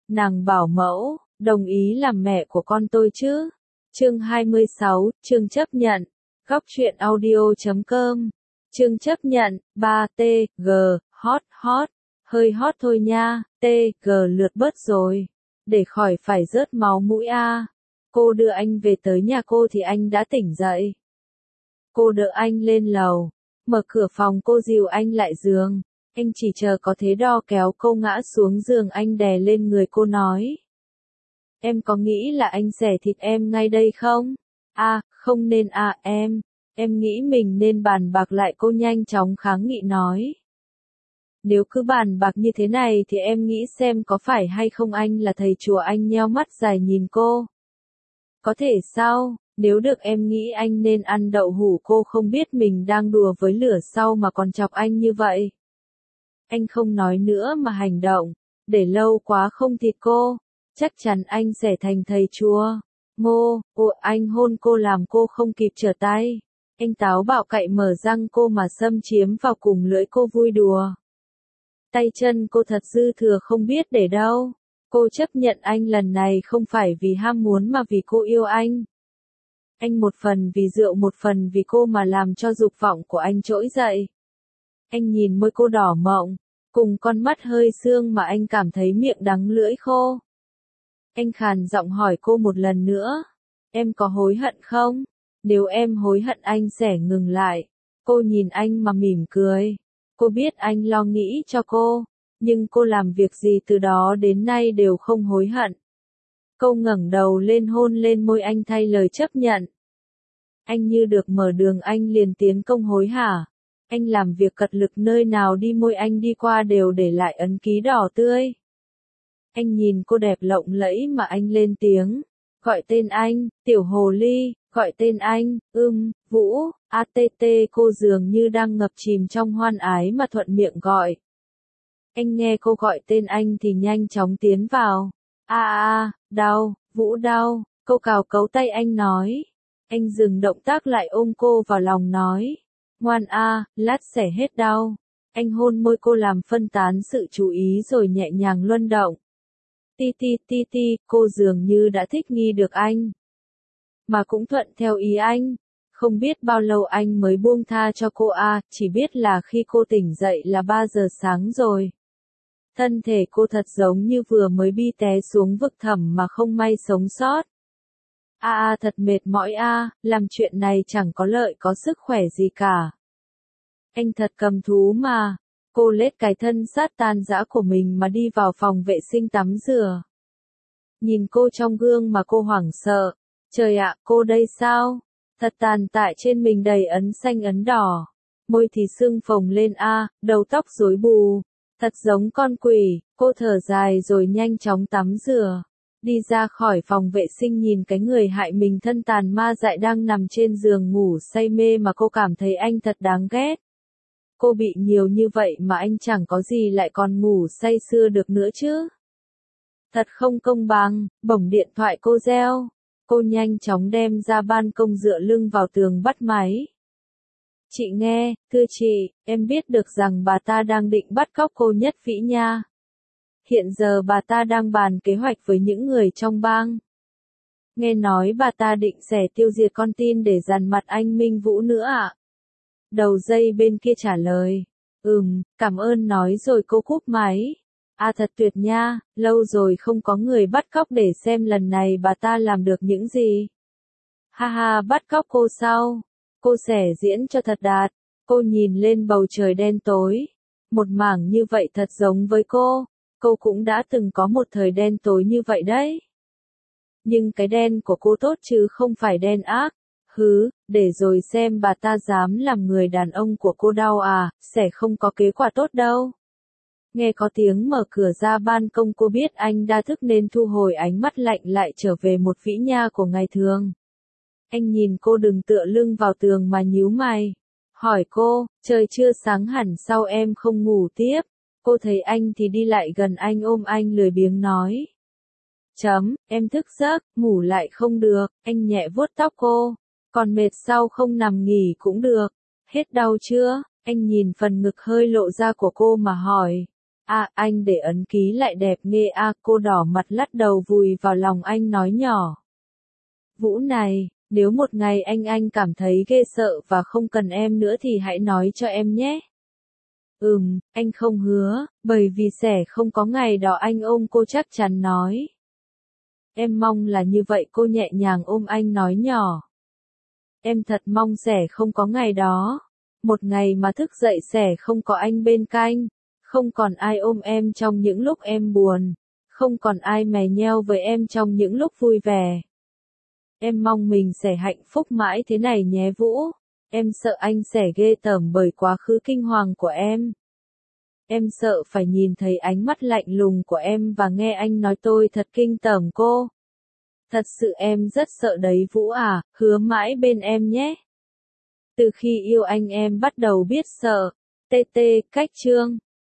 nàng bảo mẫu, đồng ý làm mẹ của con tôi chứ. Chương 26, chương chấp nhận. Góc truyện audio.com. Chương chấp nhận, 3T, G, hot, hơi hot thôi nha, T, G lượt bớt rồi. Để khỏi phải rớt máu mũi a. Cô đưa anh về tới nhà cô thì anh đã tỉnh dậy. Cô đỡ anh lên lầu, mở cửa phòng cô dìu anh lại giường. Anh chỉ chờ có thế đo kéo cô ngã xuống giường anh đè lên người cô nói. Em có nghĩ là anh xẻ thịt em ngay đây không? Không nên em nghĩ mình nên bàn bạc lại cô nhanh chóng kháng nghị nói. Nếu cứ bàn bạc như thế này thì em nghĩ xem có phải hay không anh là thầy chùa anh nheo mắt dài nhìn cô. Có thể sao, nếu được em nghĩ anh nên ăn đậu hũ cô không biết mình đang đùa với lửa sau mà còn chọc anh như vậy. Anh không nói nữa mà hành động, để lâu quá không thịt cô, chắc chắn anh sẽ thành thầy chùa. Anh hôn cô làm cô không kịp trở tay. Anh táo bạo cậy mở răng cô mà xâm chiếm vào cùng lưỡi cô vui đùa. Tay chân cô thật dư thừa không biết để đâu. Cô chấp nhận anh lần này không phải vì ham muốn mà vì cô yêu anh. Anh một phần vì rượu một phần vì cô mà làm cho dục vọng của anh trỗi dậy. Anh nhìn môi cô đỏ mọng, cùng con mắt hơi sương mà anh cảm thấy miệng đắng lưỡi khô. Anh khàn giọng hỏi cô một lần nữa, em có hối hận không? Nếu em hối hận anh sẽ ngừng lại. Cô nhìn anh mà mỉm cười. Cô biết anh lo nghĩ cho cô, nhưng cô làm việc gì từ đó đến nay đều không hối hận. Cô ngẩng đầu lên hôn lên môi anh thay lời chấp nhận. Anh như được mở đường anh liền tiến công hối hả. Anh làm việc cật lực nơi nào đi môi anh đi qua đều để lại ấn ký đỏ tươi. Anh nhìn cô đẹp lộng lẫy mà anh lên tiếng. Gọi tên anh, tiểu hồ ly, gọi tên anh, Vũ, ATT cô dường như đang ngập chìm trong hoan ái mà thuận miệng gọi. Anh nghe cô gọi tên anh thì nhanh chóng tiến vào. Đau, Vũ đau, cô cào cấu tay anh nói. Anh dừng động tác lại ôm cô vào lòng nói. Ngoan lát sẽ hết đau. Anh hôn môi cô làm phân tán sự chú ý rồi nhẹ nhàng luân động. Ti, cô dường như đã thích nghi được anh. Mà cũng thuận theo ý anh. Không biết bao lâu anh mới buông tha cho cô chỉ biết là khi cô tỉnh dậy là 3 giờ sáng rồi. Thân thể cô thật giống như vừa mới bi té xuống vực thẳm mà không may sống sót. Thật mệt mỏi làm chuyện này chẳng có lợi có sức khỏe gì cả. Anh thật cầm thú mà. Cô lết cái thân sát tan rã của mình mà đi vào phòng vệ sinh tắm rửa. Nhìn cô trong gương mà cô hoảng sợ. Trời ạ, cô đây sao? Thật tàn tạ trên mình đầy ấn xanh ấn đỏ. Môi thì sưng phồng lên đầu tóc rối bù. Thật giống con quỷ, cô thở dài rồi nhanh chóng tắm rửa. Đi ra khỏi phòng vệ sinh nhìn cái người hại mình thân tàn ma dại đang nằm trên giường ngủ say mê mà cô cảm thấy anh thật đáng ghét. Cô bị nhiều như vậy mà anh chẳng có gì lại còn ngủ say sưa được nữa chứ. Thật không công bằng, bỗng điện thoại cô reo. Cô nhanh chóng đem ra ban công dựa lưng vào tường bắt máy. Chị nghe, thưa chị, em biết được rằng bà ta đang định bắt cóc cô Nhất Vĩ nha. Hiện giờ bà ta đang bàn kế hoạch với những người trong bang. Nghe nói bà ta định sẽ tiêu diệt con tin để dằn mặt anh Minh Vũ nữa ạ. Đầu dây bên kia trả lời. Cảm ơn nói rồi cô cúp máy. Thật tuyệt nha, lâu rồi không có người bắt cóc để xem lần này bà ta làm được những gì. Bắt cóc cô sao? Cô sẽ diễn cho thật đạt. Cô nhìn lên bầu trời đen tối. Một mảng như vậy thật giống với cô. Cô cũng đã từng có một thời đen tối như vậy đấy. Nhưng cái đen của cô tốt chứ không phải đen ác. Để rồi xem bà ta dám làm người đàn ông của cô đau sẽ không có kết quả tốt đâu. Nghe có tiếng mở cửa ra ban công cô biết anh đã thức nên thu hồi ánh mắt lạnh lại trở về một Vĩ Nha của ngày thường. Anh nhìn cô đừng tựa lưng vào tường mà nhíu mày. Hỏi cô, trời chưa sáng hẳn sao em không ngủ tiếp? Cô thấy anh thì đi lại gần anh ôm anh lười biếng nói. Em thức giấc, ngủ lại không được, anh nhẹ vuốt tóc cô. Còn mệt sao không nằm nghỉ cũng được. Hết đau chưa? Anh nhìn phần ngực hơi lộ ra của cô mà hỏi. À, anh để ấn ký lại đẹp ghê à, cô đỏ mặt lắc đầu vùi vào lòng anh nói nhỏ. Vũ này, nếu một ngày anh cảm thấy ghê sợ và không cần em nữa thì hãy nói cho em nhé. Anh không hứa, bởi vì sẽ không có ngày đó anh ôm cô chắc chắn nói. Em mong là như vậy, cô nhẹ nhàng ôm anh nói nhỏ. Em thật mong sẽ không có ngày đó. Một ngày mà thức dậy sẽ không có anh bên cạnh. Không còn ai ôm em trong những lúc em buồn. Không còn ai mè nheo với em trong những lúc vui vẻ. Em mong mình sẽ hạnh phúc mãi thế này nhé Vũ. Em sợ anh sẽ ghê tởm bởi quá khứ kinh hoàng của em. Em sợ phải nhìn thấy ánh mắt lạnh lùng của em và nghe anh nói tôi thật kinh tởm cô. Thật sự em rất sợ đấy Vũ à, hứa mãi bên em nhé. Từ khi yêu anh em bắt đầu biết sợ. TT, cách chương.